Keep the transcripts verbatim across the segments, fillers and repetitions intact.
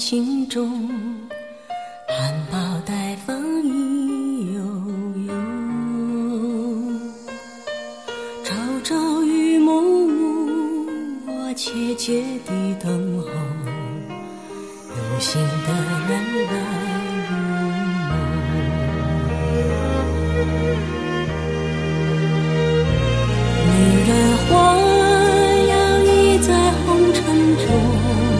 心中，含苞待放意悠悠。朝朝与暮暮，我切切地等候，有心的人来入梦。女人花摇曳在红尘中，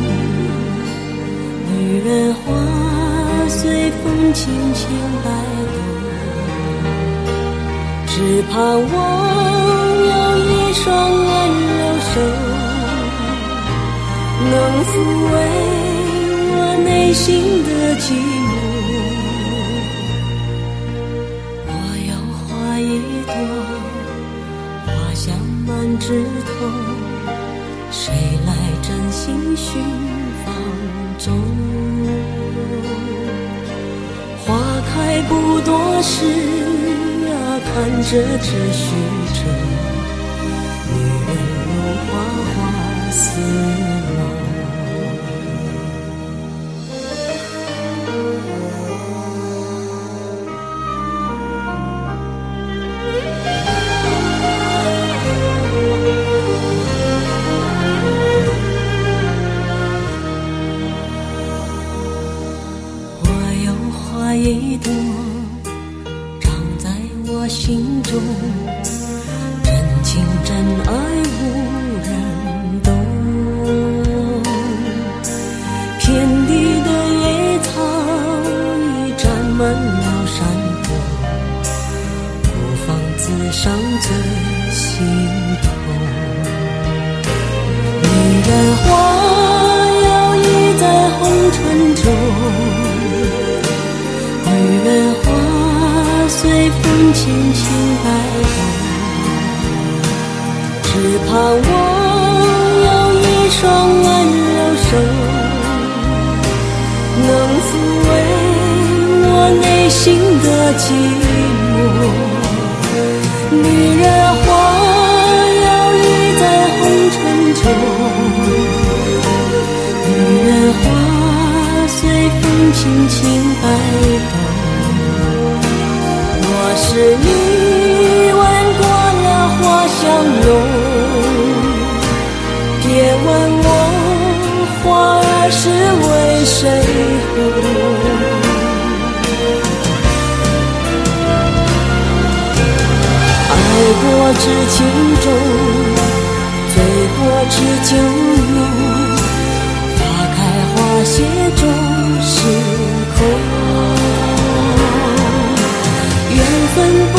女人花随风轻轻摆动，只盼望有一双温柔手，能抚慰我内心的寂寞。我有花一朵，花香满枝头，谁来真心寻芳踪？花开不多时啊，看着这虚着，女人如花花似梦。花一朵长在我心中，真情真爱无人懂。遍地的野草已占满了山坡，不妨自伤最心痛。女人花摇曳在红尘中，女人花随风轻轻摆动，只盼望有一双温柔手，能抚慰我内心的寂寞。女人花摇曳在红尘中，女人花随风轻轻摆动。若是你闻过了花香浓，别问我花儿是为谁红。爱过知情重，醉过知酒浓，花开花谢终是空。缘分